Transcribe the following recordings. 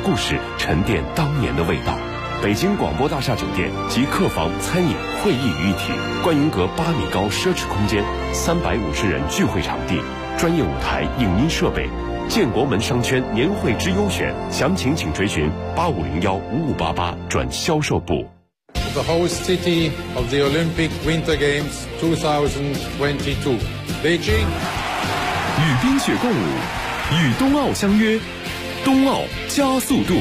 故事，沉淀当年的味道。北京广播大厦酒店集客房、餐饮、会议于一体，观云阁8米高奢侈空间，350人聚会场地，专业舞台、影音设备。建国门商圈年会之优选，详情请垂询8501-5588转销售部。 The host city of the Olympic Winter Games 2022, Beijing。 与冰雪共舞，与冬奥相约，冬奥加速度。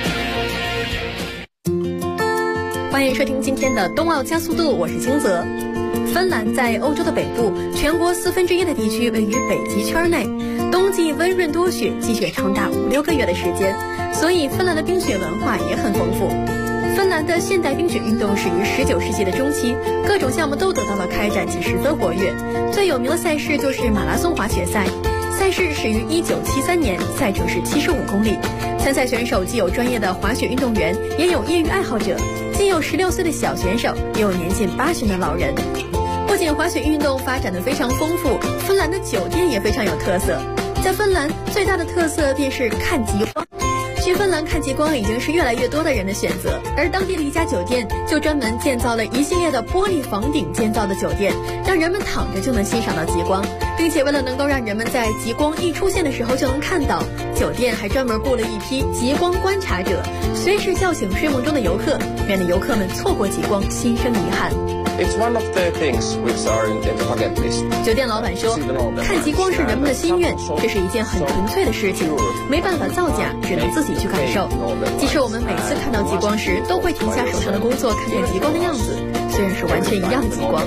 欢迎收听今天的冬奥加速度，我是金泽。芬兰在欧洲的北部，全国1/4的地区位于北极圈内，冬季温润多雪，积雪长达5-6个月的时间，所以芬兰的冰雪文化也很丰富。芬兰的现代冰雪运动始于19世纪的中期，各种项目都得到了开展且十分活跃。最有名的赛事就是马拉松滑雪赛，赛事始于1973年，赛程是75公里。参赛选手既有专业的滑雪运动员，也有业余爱好者，既有16岁的小选手，也有年近80的老人。不仅滑雪运动发展得非常丰富，芬兰的酒店也非常有特色。在芬兰，最大的特色便是看极光。去芬兰看极光已经是越来越多的人的选择，而当地的一家酒店就专门建造了一系列的玻璃房顶建造的酒店，让人们躺着就能欣赏到极光，并且为了能够让人们在极光一出现的时候就能看到，酒店还专门雇了一批极光观察者，随时叫醒睡梦中的游客，免得游客们错过极光心生遗憾。 It's one of the things which are in the bucket list. 酒店老板说，看极光是人们的心愿，这是一件很纯粹的事情，没办法造假，只能自己去感受。即使我们每次看到极光时，都会停下手上的工作，看看极光的样子，虽然是完全一样的极光。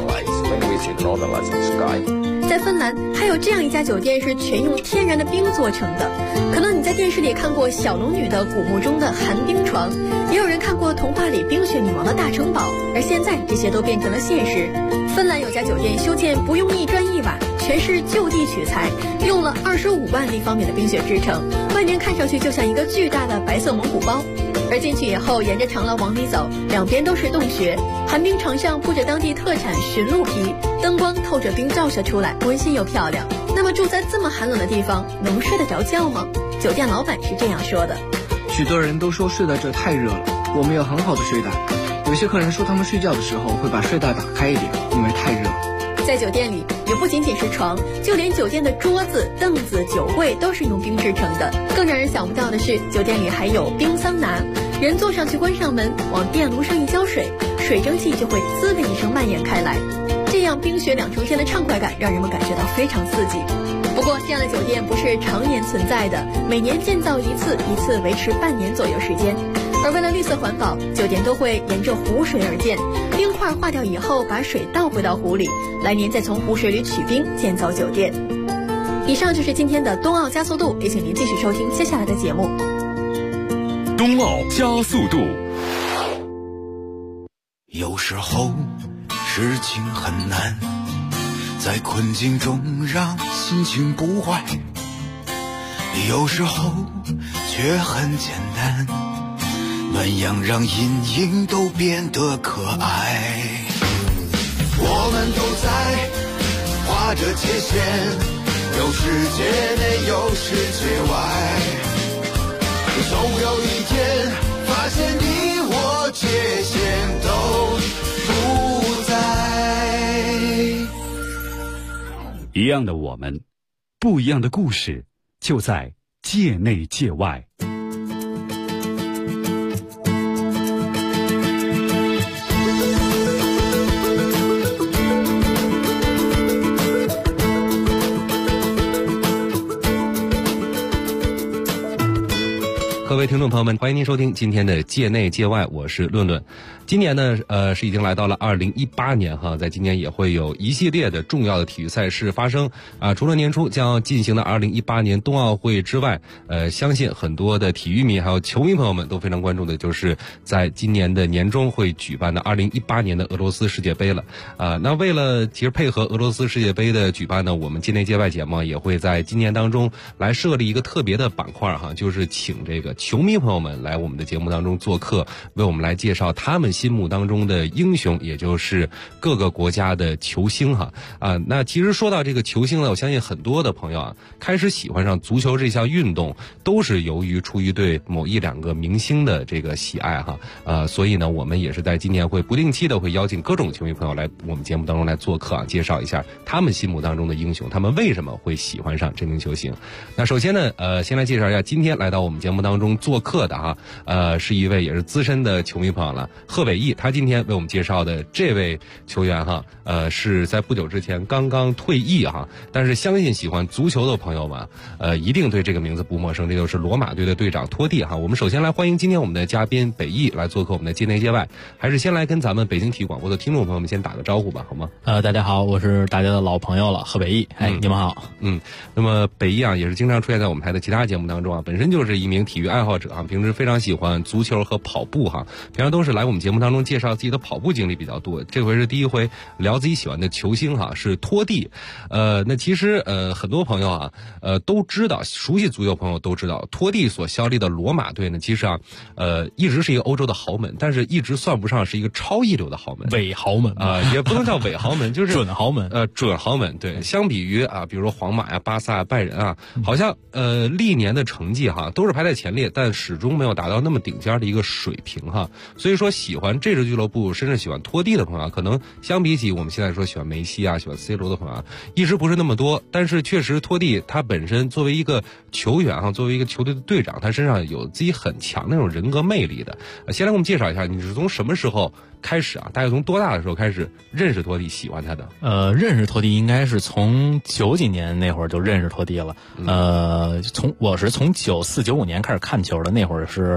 在芬兰还有这样一家酒店是全用天然的冰做成的，可能你在电视里看过小龙女的古墓中的寒冰床，也有人看过童话里冰雪女王的大城堡，而现在这些都变成了现实。芬兰有家酒店修建不用一砖一瓦，全是就地取材，用了25万立方米的冰雪制成，外面看上去就像一个巨大的白色蒙古包。而进去以后，沿着长廊往里走，两边都是洞穴，寒冰床上铺着当地特产驯鹿皮，灯光透着冰照射出来，温馨又漂亮。那么住在这么寒冷的地方，能睡得着觉吗？酒店老板是这样说的： 许多人都说睡在这太热了，我们有很好的睡袋。有些客人说他们睡觉的时候会把睡袋打开一点，因为太热。 在酒店里也不仅仅是床，就连酒店的桌子、凳子、酒柜都是用冰制成的。更让人想不到的是，酒店里还有冰桑拿，人坐上去关上门，往电炉上一浇水，水蒸气就会滋的一声蔓延开来，这样冰雪2重天的畅快感让人们感觉到非常刺激。不过这样的酒店不是常年存在的，每年建造一次，一次维持半年左右时间。而为了绿色环保，酒店都会沿着湖水而建，冰块化掉以后把水倒回到湖里，来年再从湖水里取冰建造酒店。以上就是今天的冬奥加速度，也请您继续收听接下来的节目。 冬奥加速度。 有时候事情很难，在困境中让心情不坏，有时候却很简单，暖阳让阴影都变得可爱。我们都在划着界限，有世界内有世界外，总有一天发现你我界限都不在。 一样的我们，不一样的故事，就在界内界外。 各位听众朋友们，欢迎您收听今天的界内界外，我是论论。今年呢，是已经来到了2018年哈，在今年也会有一系列的重要的体育赛事发生啊。除了年初将要进行的2018年冬奥会之外，相信很多的体育迷还有球迷朋友们都非常关注的，就是在今年的年中会举办的2018年的俄罗斯世界杯了。那为了其实配合俄罗斯世界杯的举办呢，我们界内界外节目也会在今年当中来设立一个特别的板块哈，就是请这个球迷朋友们来我们的节目当中做客，为我们来介绍他们心目当中的英雄，也就是各个国家的球星哈。那其实说到这个球星呢，我相信很多的朋友啊，开始喜欢上足球这项运动，都是出于对某一两个明星的这个喜爱哈。所以呢，我们也是在今年会不定期的会邀请各种球迷朋友来我们节目当中来做客啊，介绍一下他们心目当中的英雄，他们为什么会喜欢上这名球星。那首先呢，先来介绍一下今天来到我们节目当中做客的哈，是一位也是资深的球迷朋友了，贺伟毅。他今天为我们介绍的这位球员哈，是在不久之前刚刚退役哈，但是相信喜欢足球的朋友们，一定对这个名字不陌生，这就是罗马队的队长托蒂哈。我们首先来欢迎今天我们的嘉宾北毅来做客我们的界内界外，还是先来跟咱们北京体育广播的听众朋友们先打个招呼吧，好吗？ 大家好，我是大家的老朋友了，贺北毅。你们好。 那么北毅啊，也是经常出现在我们台的其他节目当中啊，本身就是一名体育爱好者啊，平时非常喜欢足球和跑步哈，平常都是来我们节目当中介绍自己的跑步经历比较多，这回是第一回聊自己喜欢的球星哈，是托蒂。那其实很多朋友啊，都知道，熟悉足球朋友都知道，托蒂所效力的罗马队呢，其实啊，一直是一个欧洲的豪门，但是一直算不上是一个超一流的豪门， 伪豪门也不能叫伪豪门，就是准豪门。 准豪门，对，相比于啊，比如说皇马呀、巴萨、拜仁啊，好像历年的成绩哈都是排在前列，但始终没有达到那么顶尖的一个水平哈。所以说，喜欢这支俱乐部，甚至喜欢托蒂的朋友啊，可能相比起我们现在说喜欢梅西啊、喜欢 C 罗的朋友啊，一直不是那么多。但是确实，托蒂他本身作为一个球员哈，作为一个球队的队长，他身上有自己很强那种人格魅力的。先来给我们介绍一下，你是从什么时候开始啊？大概从多大的时候开始认识托蒂、喜欢他的？ 认识托蒂应该是从90几年那会儿就认识托蒂了。我是从94、95年开始看球的，那会儿是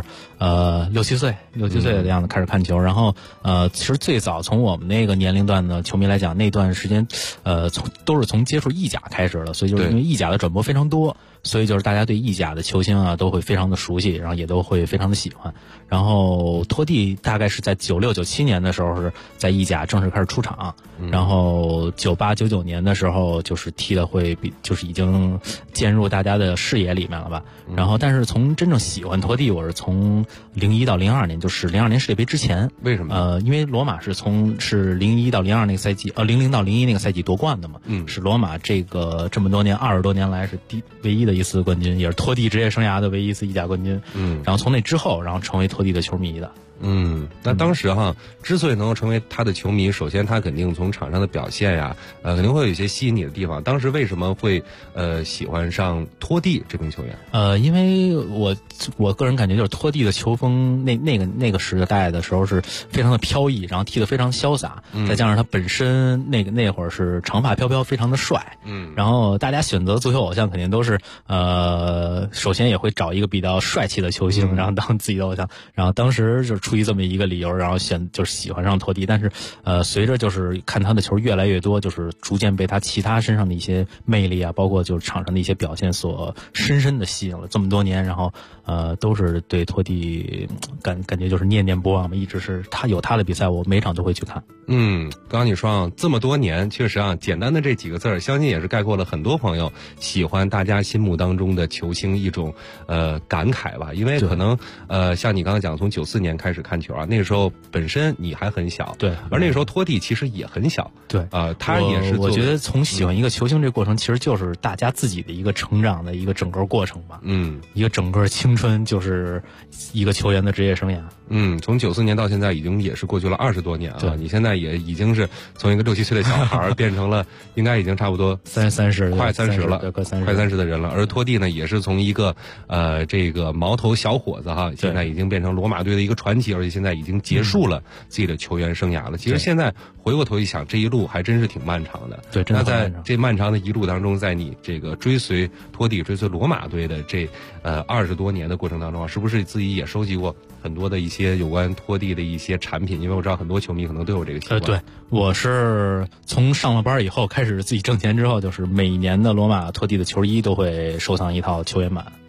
6、7岁的样子开始看球。然后其实最早从我们那个年龄段的球迷来讲，那段时间都是从接触意甲开始的，所以就是因为意甲的转播非常多，所以就是大家对意甲的球星啊都会非常的熟悉，然后也都会非常的喜欢。然后托蒂大概是在96、97年的时候是在意甲正式开始出场，然后98、99年的时候就是踢的会就是已经渐入大家的视野里面了吧。然后但是从真正喜欢托蒂，我是从01到02年，就是02年世界杯之前。 为什么？ 因为罗马是01到02那个赛季00到01那个赛季夺冠的嘛。是罗马这么多年20多年来是唯一的一次冠军，也是托蒂职业生涯的唯一一次意甲冠军。然后从那之后，然后成为托蒂的球迷的。 那当时哈，之所以能够成为他的球迷，首先他肯定从场上的表现呀，肯定会有一些吸引你的地方。当时为什么会喜欢上托蒂这名球员？ 因为我个人感觉就是托蒂的球风那个时代的时候是非常的飘逸，然后踢得非常潇洒，再加上他本身那会儿是长发飘飘，非常的帅。然后大家选择足球偶像肯定都是首先也会找一个比较帅气的球星，然后当自己的偶像。然后当时就是出于这么一个理由，然后就是喜欢上托蒂。但是随着就是看他的球越来越多，就是逐渐被他其他身上的一些魅力啊，包括就是场上的一些表现所深深的吸引了这么多年。然后都是对托蒂感觉就是念念不忘嘛，一直是他有他的比赛，我每场都会去看。 刚刚你说啊，这么多年，确实啊，简单的这几个字儿，相信也是概括了很多朋友喜欢大家心目当中的球星一种感慨吧。因为可能像你刚刚讲，从94年开始看球啊，那个时候本身你还很小， 对， 而那个时候托蒂其实也很小， 对， 他也是我觉得从喜欢一个球星这个过程，其实就是大家自己的一个成长的一个整个过程吧。一个整个青春就是一个球员的职业生涯。 从94年到现在已经也是过去了20多年啊，你现在也已经是从一个6、7岁的小孩变成了应该已经差不多快30 了，快30的人了。而托蒂呢，也是从一个这个毛头小伙子哈，现在已经变成罗马队的一个传奇，而且现在已经结束了自己的球员生涯了。其实现在回过头一想，这一路还真是挺漫长的。 对， 那在这漫长的一路当中，在你这个追随托蒂、追随罗马队的这20多年的过程当中啊，是不是自己也收集过很多的一些有关托蒂的一些产品？因为我知道很多球迷可能都有这个习惯。 对，我是从上了班以后开始自己挣钱之后，就是每年的罗马托蒂的球衣都会收藏一套球员版。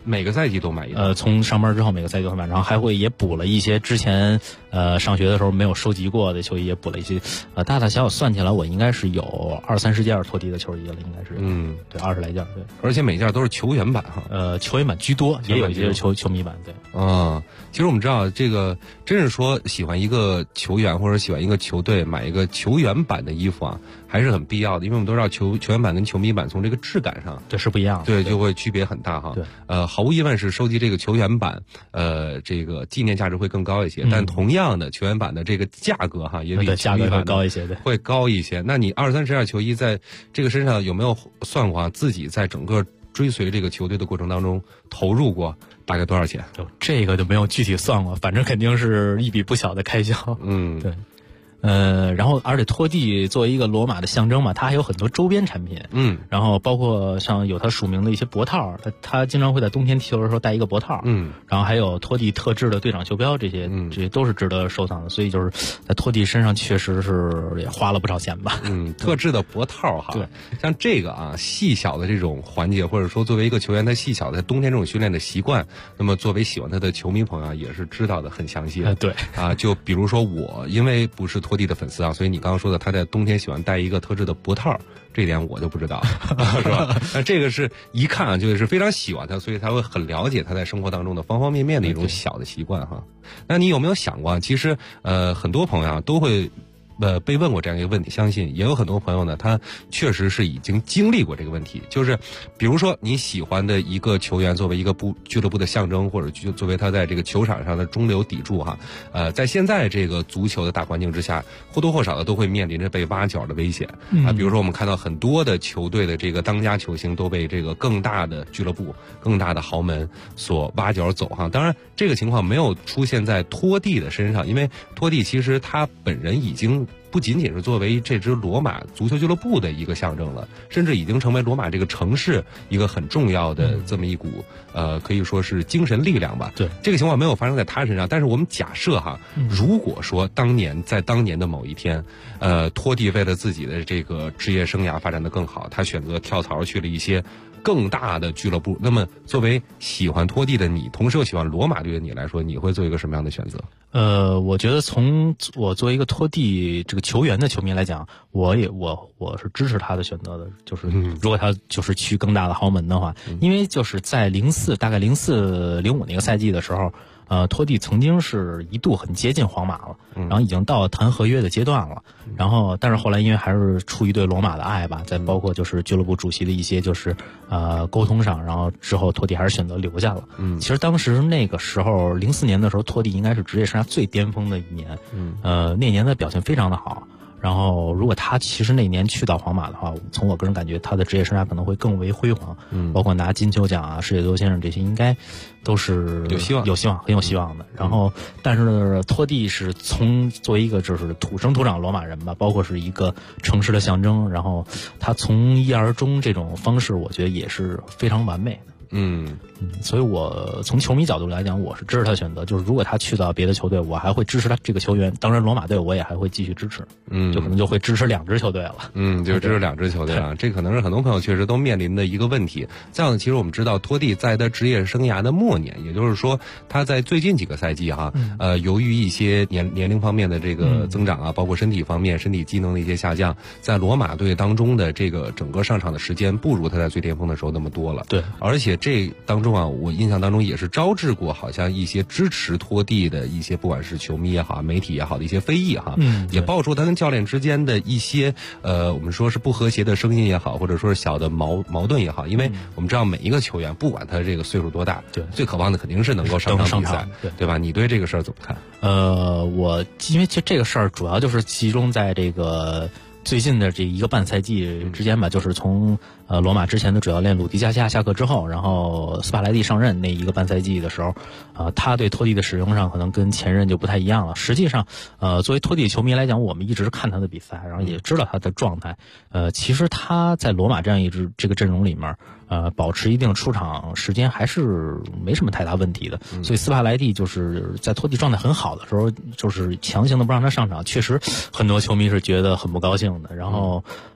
每个赛季都买一套？ 从上班之后每个赛季都会买，然后还会也补了一些之前上学的时候没有收集过的球衣，也补了一些大大小小算起来我应该是有20-30件托蒂的球衣了，应该是对20来件，对， 而且每件都是球员版哈。 球员版居多，也有一些球迷版，对。 其实我们知道这个真是说喜欢一个球员或者喜欢一个球队买一个球员版的衣服啊，还是很必要的，因为我们都知道球员版跟球迷版从这个质感上对是不一样的， 对就会区别很大哈。 对， 毫无疑问是收集这个球员版，这个纪念价值会更高一些，但同样的球员版的这个价格哈也比价格会高一些，对， 会高一些。那你20-30件球衣在这个身上有没有算过啊？自己在整个追随这个球队的过程当中投入过大概多少钱？ 这个就没有具体算过，反正肯定是一笔不小的开销。对。然后而且托蒂作为一个罗马的象征嘛，它还有很多周边产品。然后包括像有它署名的一些脖套，它经常会在冬天踢球的时候戴一个脖套。然后还有托蒂特制的队长袖标，这些都是值得收藏的。所以就是在托蒂身上确实是也花了不少钱吧。 特制的脖套哈。对，像这个啊细小的这种环节，或者说作为一个球员他细小的冬天这种训练的习惯，那么作为喜欢他的球迷朋友也是知道的很详细的。 对就比如说我因为不是托蒂的粉丝啊，所以你刚刚说的他在冬天喜欢戴一个特制的脖套，这一点我就不知道是吧？那这个是一看啊就是非常喜欢他，所以他会很了解他在生活当中的方方面面的一种小的习惯哈。那你有没有想过，其实很多朋友啊都会被问过这样一个问题，相信也有很多朋友呢，他确实是已经经历过这个问题，就是比如说你喜欢的一个球员作为一个俱乐部的象征，或者作为他在这个球场上的中流砥柱哈，在现在这个足球的大环境之下，或多或少的都会面临着被挖角的危险啊。比如说我们看到很多的球队的这个当家球星都被这个更大的俱乐部、更大的豪门所挖角走哈。当然，这个情况没有出现在托蒂的身上，因为托蒂其实他本人已经不仅仅是作为这支罗马足球俱乐部的一个象征了，甚至已经成为罗马这个城市一个很重要的这么一股可以说是精神力量吧。 对， 这个情况没有发生在他身上，但是我们假设哈，如果说当年的某一天，托蒂为了自己的这个职业生涯发展得更好，他选择跳槽去了一些更大的俱乐部，那么作为喜欢托蒂的你，同时又喜欢罗马队的你来说，你会做一个什么样的选择？ 我觉得从我作为一个托蒂这个球员的球迷来讲，我是支持他的选择的，就是如果他就是去更大的豪门的话，因为就是在大概04-05那个赛季的时候，托蒂曾经是一度很接近皇马了，然后已经到谈合约的阶段了，然后但是后来因为还是出于对罗马的爱吧，再包括就是俱乐部主席的一些就是沟通上，然后之后托蒂还是选择留下了。其实当时那个时候04年的时候，托蒂应该是职业生涯最巅峰的一年，那年的表现非常的好。然后如果他其实那年去到皇马的话，从我个人感觉他的职业生涯可能会更为辉煌，包括拿金球奖啊、世界足球先生这些应该都是有希望很有希望的。然后但是托蒂是作为一个就是土生土长罗马人吧，包括是一个城市的象征，然后他从一而终这种方式我觉得也是非常完美的。所以我从球迷角度来讲，我是支持他选择，就是如果他去到别的球队，我还会支持他这个球员，当然罗马队我也还会继续支持，就可能就会支持2支球队了。 就是支持2支球队了，这可能是很多朋友确实都面临的一个问题。这样，其实我们知道托蒂在他职业生涯的末年，也就是说他在最近几个赛季哈，由于一些年龄方面的这个增长啊，包括身体方面身体机能的一些下降，在罗马队当中的这个整个上场的时间不如他在最巅峰的时候那么多了。 对， 而且这当中啊，我印象当中也是招致过好像一些支持托蒂的一些不管是球迷也好、媒体也好的一些非议哈，也爆出他跟教练之间的一些我们说是不和谐的声音也好，或者说是小的矛盾也好，因为我们知道每一个球员不管他这个岁数多大，最渴望的肯定是能够上场比赛，对吧？你对这个事儿怎么看？ 我因为这个事儿主要就是集中在这个最近的这一个半赛季之间吧，就是从罗马之前的主教练鲁迪加西亚下课之后，然后斯帕莱蒂上任那一个半赛季的时候，他对托蒂的使用上可能跟前任就不太一样了。实际上，作为托蒂球迷来讲，我们一直看他的比赛，然后也知道他的状态。其实他在罗马这样一支这个阵容里面，保持一定出场时间还是没什么太大问题的。所以斯帕莱蒂就是在托蒂状态很好的时候，就是强行的不让他上场，确实很多球迷是觉得很不高兴的。然后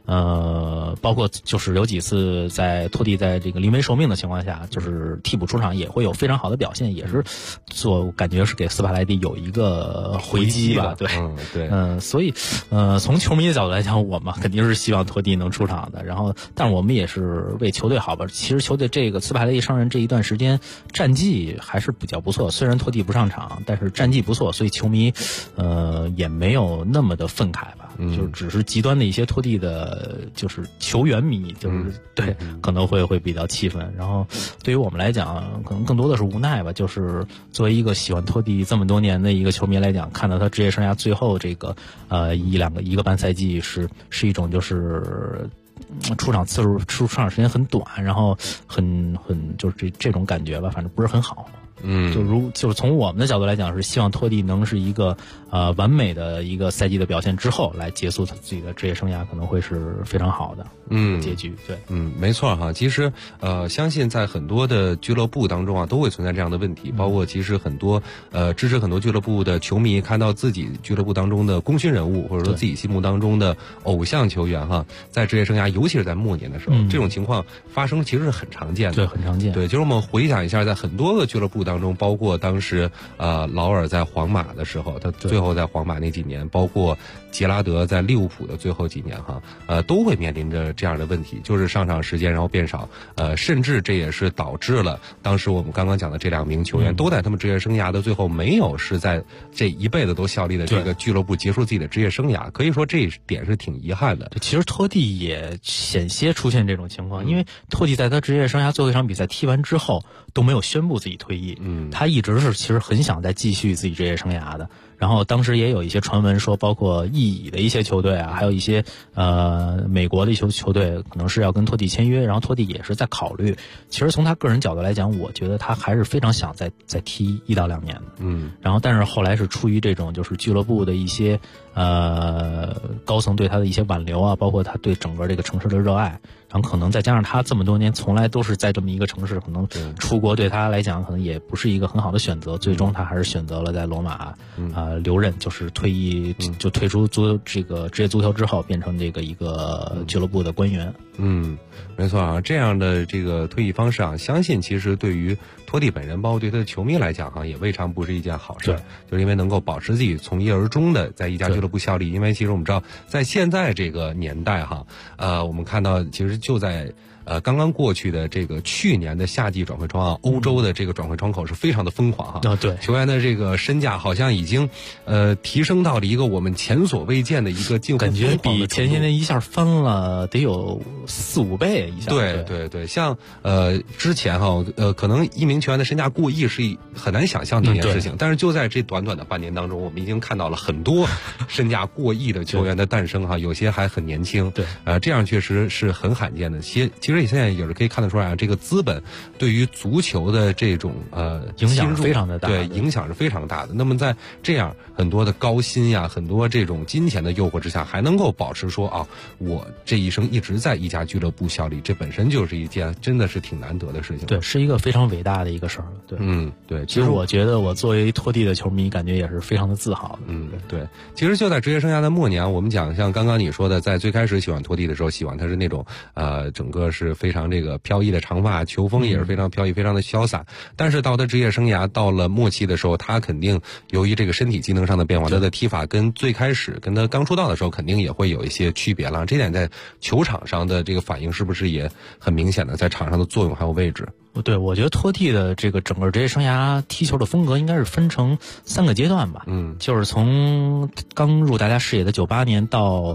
包括就是有几次在托蒂在这个临危受命的情况下，就是替补出场也会有非常好的表现，也是感觉是给斯帕莱蒂有一个回击吧，对， 对， 所以从球迷的角度来讲，我们肯定是希望托蒂能出场的，然后但是我们也是为球队好吧。其实球队这个斯帕莱蒂上任这一段时间战绩还是比较不错，虽然托蒂不上场，但是战绩不错，所以球迷也没有那么的愤慨吧，就只是极端的一些托蒂的就是球员迷，就是对可能会比较气愤。然后对于我们来讲，可能更多的是无奈吧，就是作为一个喜欢托蒂这么多年的一个球迷来讲，看到他职业生涯最后这个一个半赛季是一种就是出场时间很短，然后很就是这种感觉吧，反正不是很好。就是从我们的角度来讲，是希望托蒂能是一个完美的一个赛季的表现之后来结束他自己的职业生涯，可能会是非常好的结局。对， 没错哈。其实相信在很多的俱乐部当中啊，都会存在这样的问题，包括其实很多支持很多俱乐部的球迷看到自己俱乐部当中的功勋人物，或者说自己心目当中的偶像球员哈，在职业生涯尤其是在末年的时候，这种情况发生其实是很常见的。 对，很常见。 对，就是我们回想一下，在很多个俱乐部当中，包括当时劳尔在皇马的时候，他最后在皇马那几年，包括杰拉德在利物浦的最后几年哈，都会面临着这样的问题，就是上场时间然后变少，甚至这也是导致了当时我们刚刚讲的这2名球员都在他们职业生涯的最后没有是在这一辈子都效力的这个俱乐部结束自己的职业生涯，可以说这一点是挺遗憾的。 其实托蒂也险些出现这种情况，因为托蒂在他职业生涯最后一场比赛踢完之后都没有宣布自己退役，他一直是其实很想再继续自己职业生涯的。然后当时也有一些传闻说，包括意乙的一些球队啊，还有一些美国的一些球队可能是要跟托蒂签约，然后托蒂也是在考虑。其实从他个人角度来讲，我觉得他还是非常想再踢1到2年的。然后但是后来是出于这种就是俱乐部的一些高层对他的一些挽留啊，包括他对整个这个城市的热爱，然后可能再加上他这么多年从来都是在这么一个城市，可能出国对他来讲可能也不是一个很好的选择，最终他还是选择了在罗马留任，就是退役就退出这个职业足球之后，变成这个一个俱乐部的官员。 没错啊，这样的这个退役方式啊，相信其实对于托蒂本人，包括对他的球迷来讲哈，也未尝不是一件好事。就是因为能够保持自己从一而终的在一家俱乐部效力。因为其实我们知道，在现在这个年代哈，我们看到其实就在刚刚过去的这个去年的夏季转会窗啊，欧洲的这个转会窗口是非常的疯狂哈。 对， 球员的这个身价好像已经提升到了一个我们前所未见的一个近乎感觉比前些年一下翻了得有4-5倍一下。 对，像之前哈可能一名球员的身价过亿是很难想象的一件事情，但是就在这短短的半年当中，我们已经看到了很多身价过亿的球员的诞生哈，有些还很年轻。 对， 这样确实是很罕见的。其实现在也是可以看得出来啊，这个资本对于足球的这种影响非常的大， 对，影响是非常大的。那么在这样很多的高薪呀，很多这种金钱的诱惑之下，还能够保持说啊，我这一生一直在一家俱乐部效力，这本身就是一件真的是挺难得的事情。 对，是一个非常伟大的一个事儿。对， 对。 其实我觉得我作为托蒂的球迷，感觉也是非常的自豪的。 对。其实就在职业生涯的末年，我们讲像刚刚你说的，在最开始喜欢托蒂的时候，喜欢他是那种整个是非常这个飘逸的长发，球风也是非常飘逸，非常的潇洒。但是到他职业生涯到了末期的时候，他肯定由于这个身体机能上的变化，他的踢法跟最开始跟他刚出道的时候肯定也会有一些区别了。这点在球场上的这个反应是不是也很明显的，在场上的作用还有位置？ 对，我觉得托蒂的这个整个职业生涯踢球的风格应该是分成3个阶段吧。就是从刚入大家视野的98年到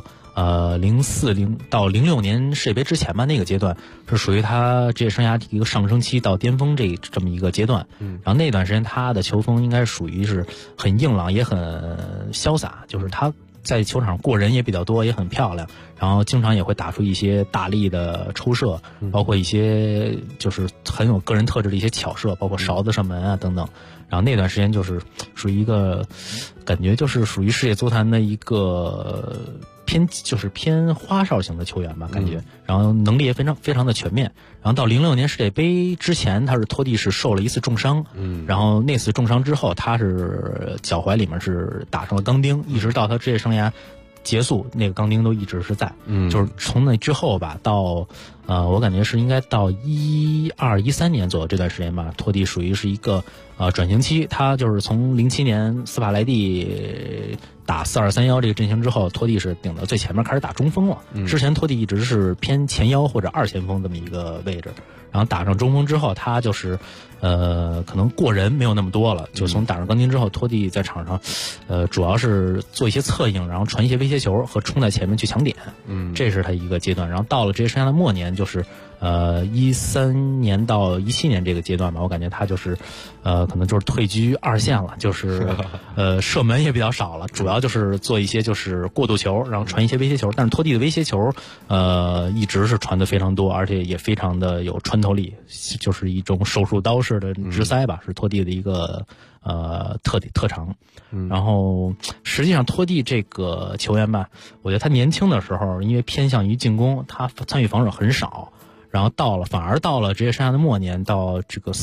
04到06年世界杯之前吧，那个阶段是属于他职业生涯一个上升期到巅峰这么一个阶段。然后那段时间他的球风应该属于是很硬朗，也很潇洒，就是他在球场过人也比较多，也很漂亮，然后经常也会打出一些大力的抽射，包括一些就是很有个人特质的一些巧射，包括勺子射门啊等等。然后那段时间就是属于一个感觉就是属于世界足坛的一个偏花哨型的球员吧，感觉，然后能力也非常的全面。然后到06年世界杯之前，他是托蒂是受了一次重伤，然后那次重伤之后，他是脚踝里面是打上了钢钉，一直到他职业生涯结束，那个钢钉都一直是在。就是从那之后吧，到我感觉是应该到12、13年左右这段时间吧，托蒂属于是一个转型期。他就是从07年斯帕莱蒂打4231这个阵型之后，托蒂是顶到最前面开始打中锋了。之前托蒂一直是偏前腰或者二前锋这么一个位置，然后打上中锋之后，他就是可能过人没有那么多了。就从打上钢钉之后，托蒂在场上主要是做一些策应，然后传一些威胁球和冲在前面去抢点。这是他一个阶段。然后到了职业生涯的末年，就是13年到17年这个阶段吧，我感觉他就是可能就是退居二线了，就是射门也比较少了，主要就是做一些就是过渡球，然后传一些威胁球。但是托蒂的威胁球一直是传的非常多，而且也非常的有穿透力，就是一种手术刀式的直塞吧，是托蒂的一个特长。然后实际上托蒂这个球员吧，我觉得他年轻的时候因为偏向于进攻，他参与防守很少。然后反而到了职业生涯的末年，到这个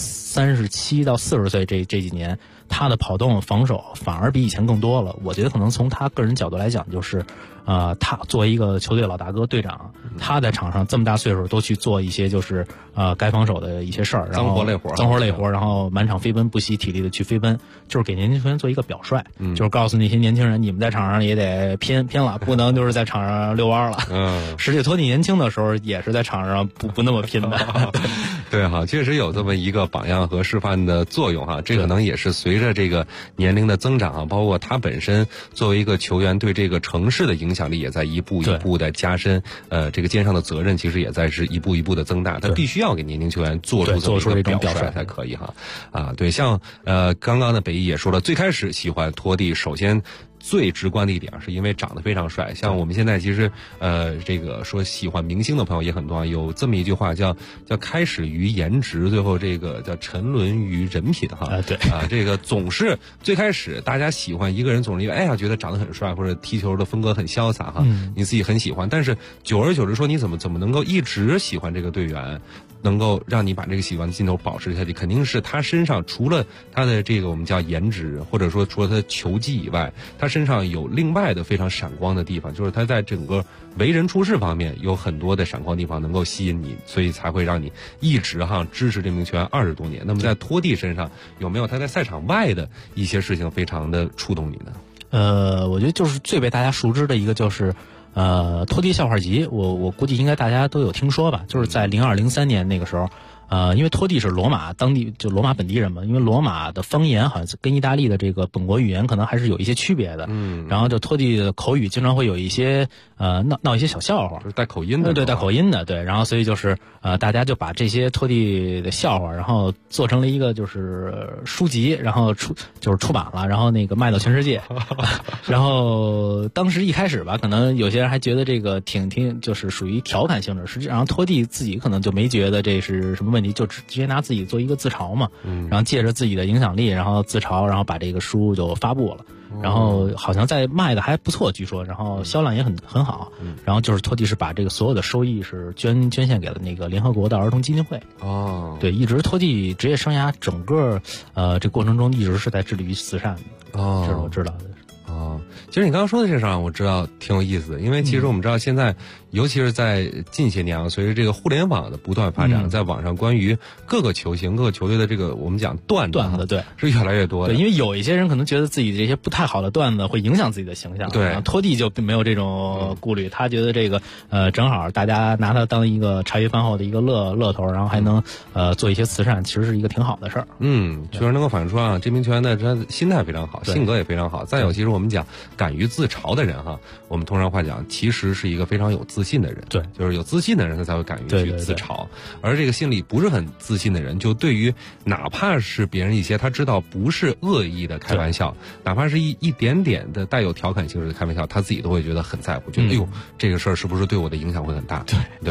37到40岁这几年，他的跑动防守反而比以前更多了。我觉得可能从他个人角度来讲，就是他作为一个球队老大哥队长，他在场上这么大岁数都去做一些就是该防守的一些事儿，然后脏活累活，然后满场飞奔，不惜体力的去飞奔，就是给年轻球员做一个表率，就是告诉那些年轻人，你们在场上也得拼了，不能就是在场上遛弯了。实际托蒂年轻的时候也是在场上不那么拼的。 对哈，确实有这么一个榜样和示范的作用哈。这可能也是随着这个年龄的增长啊，包括他本身作为一个球员对这个城市的影响力也在一步一步的加深。这个肩上的责任其实也在是一步一步的增大。他必须要给年轻球员做出这么一个表率才可以哈。对，像刚刚的北一也说了，最开始喜欢托蒂，首先最直观的一点是因为长得非常帅。像我们现在其实这个说喜欢明星的朋友也很多，有这么一句话叫开始于颜值，最后这个叫沉沦于人品哈。 对这个总是最开始大家喜欢一个人，总是因为哎呀觉得长得很帅，或者踢球的风格很潇洒哈，你自己很喜欢。但是久而久之说，你怎么能够一直喜欢这个队员，能够让你把这个喜欢的劲头保持下去，肯定是他身上除了他的这个我们叫颜值，或者说除了他的球技以外，他身上有另外的非常闪光的地方，就是他在整个为人处事方面有很多的闪光地方能够吸引你，所以才会让你一直支持这名球员20多年。那么在托蒂身上有没有他在赛场外的一些事情非常的触动你呢？ 我觉得就是最被大家熟知的一个就是托蒂笑话集，我估计应该大家都有听说吧，就是在02、03年那个时候。因为托蒂是罗马当地就罗马本地人嘛，因为罗马的方言好像跟意大利的这个本国语言可能还是有一些区别的。然后就托蒂的口语经常会有一些闹一些小笑话， 就是带口音的。 对，带口音的，对。然后所以就是大家就把这些托蒂的笑话，然后做成了一个就是书籍，然后出版了，然后那个卖到全世界。然后当时一开始吧，可能有些人还觉得这个挺就是属于调侃性质，实际上托蒂自己可能就没觉得这是什么问题。就直接拿自己做一个自嘲嘛，然后借着自己的影响力，然后自嘲，然后把这个书就发布了，然后好像在卖的还不错，据说，然后销量也很好，然后就是托蒂是把这个所有的收益是捐献给了那个联合国的儿童基金会。对，一直托蒂职业生涯整个这过程中一直是在致力于慈善的。这是我知道的。 其实你刚刚说的这事儿，我知道挺有意思的，因为其实我们知道现在，尤其是在近些年随着这个互联网的不断发展，在网上关于各个球星、各个球队的这个我们讲段子， 对， 是越来越多的。 对，因为有一些人可能觉得自己这些不太好的段子会影响自己的形象， 对， 托蒂就并没有这种顾虑，他觉得这个正好大家拿它当一个茶余饭后的一个乐头，然后还能做一些慈善，其实是一个挺好的事儿。 确实能够反映出这名球员的他心态非常好，性格也非常好。再有，其实我们讲敢于自嘲的人我们通常话讲，其实是一个非常有自信的人。 对， 就是有自信的人，他才会敢于去自嘲。而这个心里不是很自信的人，就对于哪怕是别人一些他知道不是恶意的开玩笑，哪怕是一点点的带有调侃性质的开玩笑，他自己都会觉得很在乎，觉得哎呦，这个事儿是不是对我的影响会很大？对吧？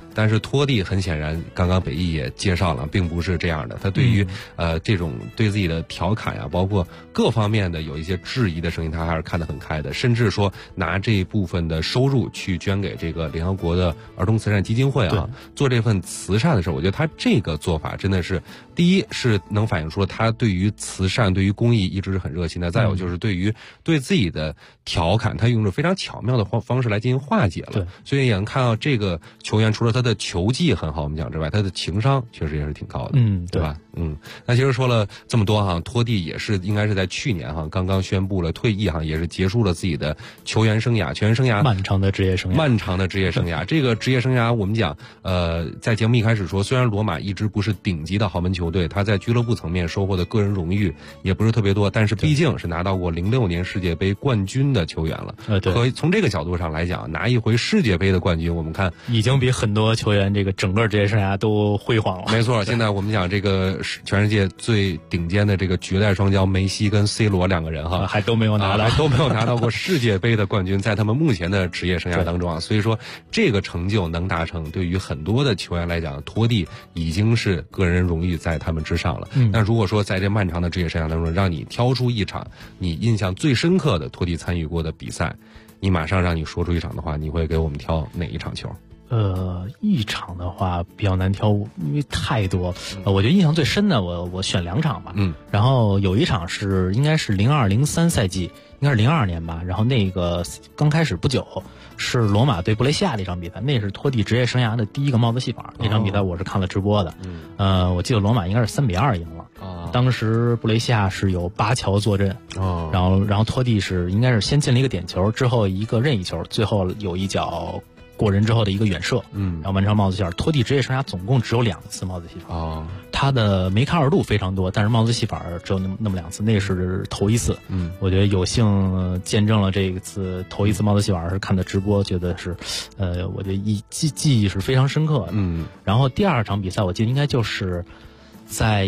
但是托蒂很显然，刚刚北艺也介绍了，并不是这样的。他对于这种对自己的调侃呀，包括各方面的有一些质疑的声音，他还是看得很开的。甚至说拿这一部分的收入去捐给这个联合国的儿童慈善基金会啊，做这份慈善的时候，我觉得他这个做法真的是，第一是能反映出他对于慈善、对于公益一直是很热心的。再有就是对自己的调侃，他用着非常巧妙的方式来进行化解了。所以也能看到这个球员除了他的球技很好，我们讲之外，他的情商确实也是挺高的，对吧？那其实说了这么多哈，托蒂也是应该是在去年哈刚刚宣布了退役哈，也是结束了自己的球员生涯， 漫长的职业生涯。 这个职业生涯我们讲，在节目一开始说，虽然罗马一直不是顶级的豪门球队，他在俱乐部层面收获的个人荣誉也不是特别多，但是毕竟是拿到过06年世界杯冠军的球员了。和从这个角度上来讲，拿一回世界杯的冠军，我们看已经比很多球员这个整个职业生涯都辉煌了。 没错，现在我们讲这个全世界最顶尖的这个绝代双骄梅西跟 C 罗两个人哈， 还都没有拿到过世界杯的冠军，在他们目前的职业生涯当中啊，所以说这个成就能达成，对于很多的球员来讲，托蒂已经是个人荣誉在他们之上了。那如果说在这漫长的职业生涯当中，让你挑出一场你印象最深刻的托蒂参与过的比赛，你马上让你说出一场的话，你会给我们挑哪一场球？ 一场的话比较难挑，因为太多。我觉得印象最深的，我选2场吧。然后有一场应该是02-03赛季，应该是02年吧。然后那个刚开始不久是罗马对布雷西亚的一场比赛，那是托蒂职业生涯的第一个帽子戏法。那场比赛我是看了直播的。我记得罗马应该是3-2赢了。当时布雷西亚是有巴乔坐镇。然后托蒂应该是先进了一个点球，之后一个任意球，最后有一脚过人之后的一个远射，然后完成帽子戏法。托蒂职业生涯总共只有2次帽子戏法，他的梅开二度非常多，但是帽子戏法只有那么2次，那是头一次。我觉得有幸见证了这一次头一次帽子戏法，是看的直播，觉得是，我觉得记忆是非常深刻的。然后第2场比赛，我记得应该就是在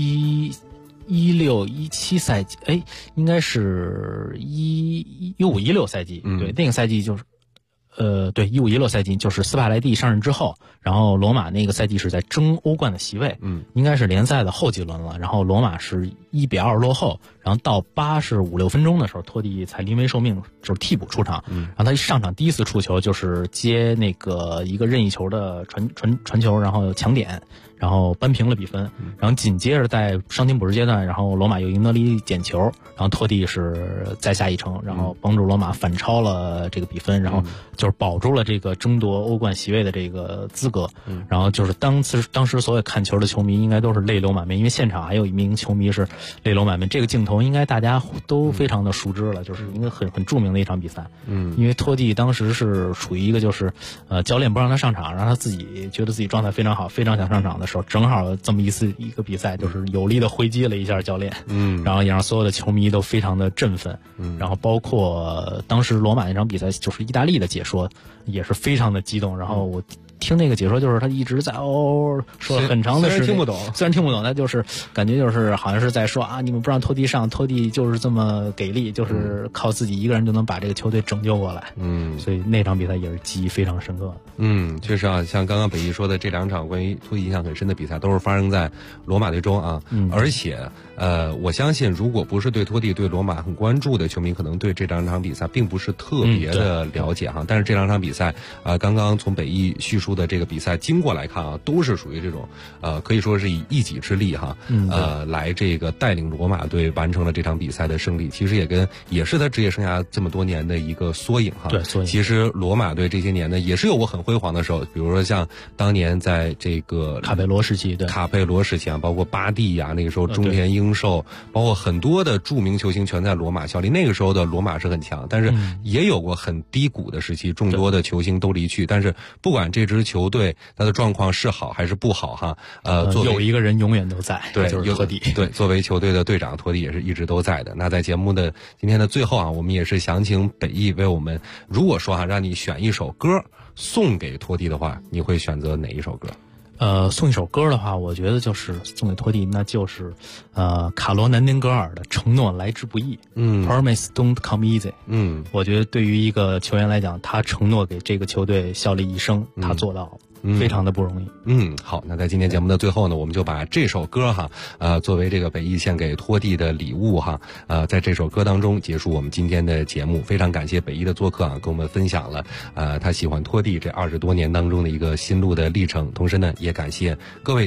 16-17赛季，应该是15-16赛季，对，那个赛季就是。对，15-16赛季就是斯帕莱蒂上任之后，然后罗马那个赛季是在争欧冠的席位，应该是联赛的后几轮了。然后罗马是1-2落后，然后到85-6分钟的时候，托蒂才临危受命，就是替补出场。然后他一上场第一次触球就是接那个一个任意球的传球，然后抢点，然后扳平了比分。然后紧接着在伤停补时阶段，然后罗马又赢得了一点球，然后托蒂是再下一城，然后帮助罗马反超了这个比分，然后就是保住了这个争夺欧冠席位的这个资格。然后就是当时所有看球的球迷应该都是泪流满面，因为现场还有一名球迷是泪流满面。这个镜头应该大家都非常的熟知了，就是一个很著名的一场比赛。因为托蒂当时是处于一个就是教练不让他上场，让他自己觉得自己状态非常好，非常想上场的时候，正好这么一个比赛，就是有力的回击了一下教练。然后也让所有的球迷都非常的振奋。然后包括当时罗马那场比赛，就是意大利的解说也是非常的激动。然后我听那个解说，就是他一直在说了很长的时间，虽然听不懂，他就是感觉就是好像是在说啊，你们不让托蒂上，托蒂就是这么给力，就是靠自己一个人就能把这个球队拯救过来。所以那场比赛也是记忆非常深刻的。 确实啊，像刚刚北艺说的这2场关于托蒂印象很深的比赛，都是发生在罗马队中啊。而且我相信如果不是对托蒂对罗马很关注的球迷，可能对这2场比赛并不是特别的了解哈。但是这2场比赛刚刚从北艺叙述的这个比赛经过来看啊，都是属于这种可以说是以一己之力哈来这个带领罗马队完成了这场比赛的胜利。其实也是他职业生涯这么多年的一个缩影哈。 对，缩影。 其实罗马队这些年呢也是有过很辉煌的时候，比如说像当年在这个卡佩罗时期，对， 卡佩罗时期啊，包括巴蒂呀，那个时候中田英寿，包括很多的著名球星全在罗马效力。那个时候的罗马是很强，但是也有过很低谷的时期，众多的球星都离去。但是不管这支球队他的状况是好还是不好哈， 有一个人永远都在， 对， 就是托蒂。 对，作为球队的队长，托蒂也是一直都在的。那在节目的今天的最后啊，我们也是想请北艺为我们，如果说让你选一首歌送给托蒂的话，你会选择哪一首歌？ 送一首歌的话，我觉得就是送给托蒂，那就是卡罗南丁格尔的《承诺来之不易》。Promise don't come easy。 我觉得对于一个球员来讲，他承诺给这个球队效力一生，他做到了。 非常的不容易。 好，那在今天节目的最后呢，我们就把这首歌哈，作为这个北艺献给托地的礼物哈，在这首歌当中结束我们今天的节目。非常感谢北艺的做客啊，跟我们分享了他喜欢托地这20多年当中的一个心路的历程，同时呢，也感谢各位